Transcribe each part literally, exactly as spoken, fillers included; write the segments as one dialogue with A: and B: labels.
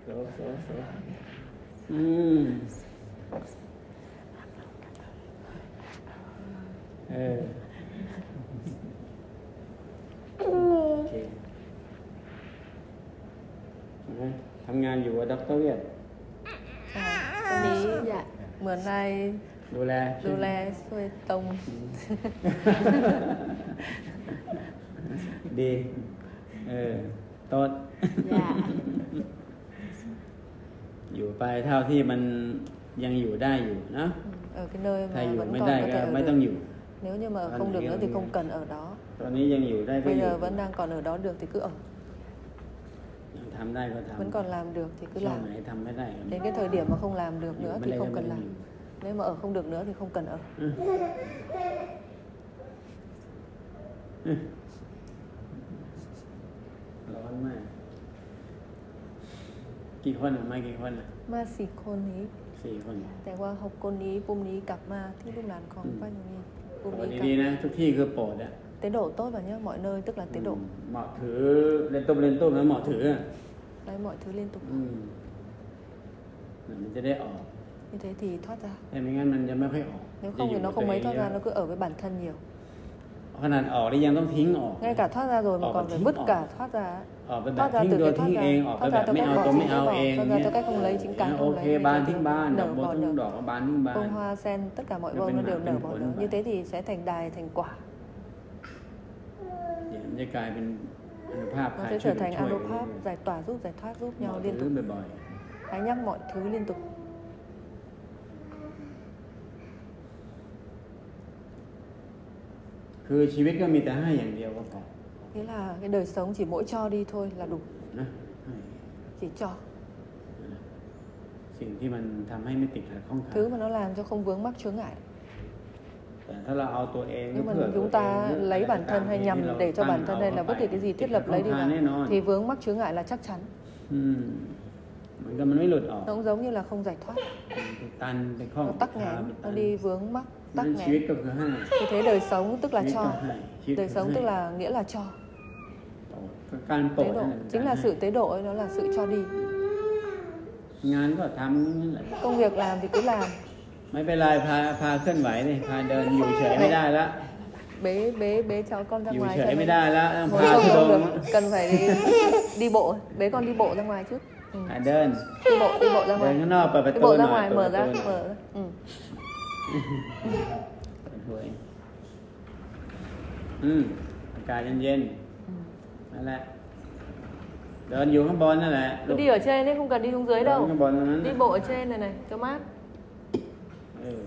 A: số số số ừ. Ừ. Okay. ทำงานอยู่กับด็อกเตอร์เวียด
B: คนนี้เหมือนนาย
A: ดูแล
B: ดูแลช่วยตรง
A: ดีเออต้น อยู่ไปเท่าที่มันยังอยู่ได้อยู่นะ
B: ở cái nơi mà
A: ถ้าอยู่
B: vẫn
A: ไม่
B: còn
A: ได้
B: có
A: ก็
B: thể ở
A: ไม่ต้อง
B: được.
A: อยู่
B: Nếu như mà không được nữa thì không cần ở đó.
A: ตอนนี้ยังอยู่ได้ก็อ
B: Bây
A: ยู่
B: giờ vẫn đang còn ở đó được thì cứ ở.
A: ยังทำได้ก็ทำ
B: Vẫn còn làm được thì cứ
A: ช่วง
B: làm.
A: ไหนทำไม่ได้ก็
B: Đến cái thời điểm mà không làm được
A: อยู่
B: nữa
A: ไม่
B: thì
A: ได้ก็
B: không
A: ไม่
B: cần
A: ต้อง
B: làm.
A: อยู่
B: Nếu mà ở không được nữa thì không cần ở.
A: อืมอืมร้อนมากกี่คนอ่ะมากี่คนอ่ะ
B: มาสี่คนนี้
A: สี่คน
B: แต่ว่าหกคนนี้ปุ่มนี้กลับมาที่ลูกหลานของป้าอย่างนี้ปุ่ม
A: วัน
B: นี้
A: นี้
B: กลับ
A: ดีนะทุกที่คือโปรดอ่ะ
B: tiến độ tốt và nhớ mọi nơi tức là tiến độ
A: เหมาะถือเล่นตุ้มเล่นตุ้มแล้วเหมาะถืออ่ะ
B: lấy mọi thứ liên tục
A: อืมมันจะได้ออก
B: như thế thì thoát ra
A: แต่ไม่งั้นมันจะไม่ค่อยออก
B: nếu không thì nó không mấy thoát ra nó cứ ở với bản thân nhiều
A: ขนาดออกได้ยังต้องทิ้งออก
B: ngay cả thoát ra rồi mà
A: Ở
B: còn
A: và
B: phải
A: ทิ้ง
B: vứt
A: ออก
B: cả thoát ra
A: ออกไปแบบ
B: thoát ra
A: ทิ้ง
B: từ
A: ตัว
B: cái
A: ทิ้ง
B: thoát
A: เองอ
B: ra
A: อกไป
B: thoát
A: แบ
B: ra
A: บ
B: theo
A: ไม่
B: cách
A: เอา
B: bỏ
A: ตัว
B: chính
A: ไม่
B: cái
A: เอา
B: bỏ
A: เอง
B: thoát ra theo cách không lấy chính cái
A: โอ
B: không
A: เค
B: lấy
A: บานทิ้งบานดอก
B: nở
A: บัว
B: bỏ
A: ทุก
B: nở
A: ดอกก็บานทิ้งบาน
B: bông hoa sen tất cả mọi
A: Nó
B: bông
A: bên
B: nó
A: mặt,
B: đều
A: bên
B: nở bỏ
A: cuốn
B: nở
A: vậy.
B: như thế thì sẽ thành đài thành quả
A: เดี๋ยวมันจะกลายเป็นอนุภาพ
B: nó
A: คลาย
B: sẽ
A: ช่วย
B: trở
A: กัน
B: thành
A: ช่วย
B: anopap giải tỏa giúp giải thoát giúp
A: เหมาะ
B: nhau
A: ถื
B: liên
A: อ
B: tục
A: บ่อย
B: hãy nhắc mọi thứ liên tục
A: ๆคือชีวิตก็มีแต่ให้อย่างเดียวก็พอ
B: nghĩa là cái đời sống chỉ mỗi cho đi thôi là đủ
A: นะให้
B: chỉ cho
A: สิ่งที่มันทำให้ไม่ติดขัดข้องขัด
B: thứ mà nó làm cho không vướng mắc chướng ngại
A: แต่ถ้าเราเอาตัวเอง
B: nhưng mà
A: เพื่อตัว
B: chúng
A: เอง
B: ta
A: หรือ
B: lấy
A: อะไร
B: bản
A: ก็ตาม
B: thân hay
A: ที่
B: nhằm
A: เรา
B: để cho
A: ตั้ง
B: bản thân
A: เอา
B: hay là
A: เข้า
B: bất
A: ไป
B: kỳ cái gì
A: ติด
B: thiết
A: ขัด
B: lập
A: ข้อง
B: lấy đi
A: ขัดแน่นอน
B: vào thì vướng mắc chướng ngại là chắc chắn
A: อืมเหมือนกับมันไม่หลุดออก
B: nó cũng giống như là không giải thoát
A: ไปตันไปข้อง
B: nó tắc
A: คา
B: nghẽn
A: ไปตั
B: nó
A: น
B: đi vướng mắc
A: นั่
B: tắc
A: นชีวิต
B: nghẽn
A: ก็คือให้
B: như thế đời sống tức là
A: ชีวิต
B: cho
A: ก็ให้ชีวิต
B: đời
A: ก็
B: sống
A: ให้
B: tức là nghĩa là cho
A: ก็การโปร
B: tế
A: ด
B: độ
A: นั่นแหละ
B: chính là sự tế độ ấy nó là sự cho đi
A: งานก็ทำนั่นแหละ
B: công việc làm thì cứ làm
A: ไม่เป็นไรพาพาเคลื่อนไหวนี่พาเดินอยู่เฉยไม่ได้ละ
B: bế bế bế cháu con ra
A: อยู่
B: ngoài
A: เฉ
B: cho
A: ยไม่
B: nó
A: ได้ละต้อง
B: ngồi
A: พา
B: không
A: ทุด
B: không
A: ง
B: được cần phải đi đi bộ bế con đi bộ ra ngoài trước ừ.
A: อ่ะเดิน
B: đi bộ đi bộ ra
A: เดิน
B: ngoài
A: ข้างนอกเปิดประ
B: đi
A: ตู
B: bộ
A: ห
B: ra
A: น่อย
B: ngoài
A: เปิด
B: mở
A: ประ
B: ra
A: ตูหน่อย
B: mở ra ừ.
A: เปิดถ้วยอืมอากาศเย็นๆนั่นแหละเดินอยู่ข้างบนนั่นแหละ
B: cứ đi ở trên đấy không cần đi xuống dưới
A: เดิน
B: đâu
A: ข้างบนตรงนั้น
B: đi
A: น่ะ
B: bộ ở trên này này cho mát
A: เออ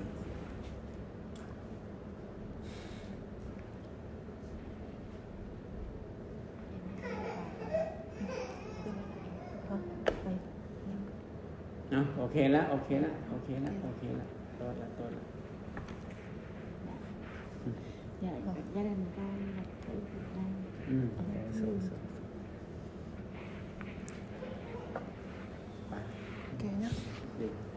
A: เนาะโอเคแล้วโอเคแล้วโอเคแล้วโอเคแล้วโตแล้วโตแล้ว
C: Dạ, gia đình con là ở Việt Nam.
A: อืมสู้ๆไป
B: ok nhá
A: ดี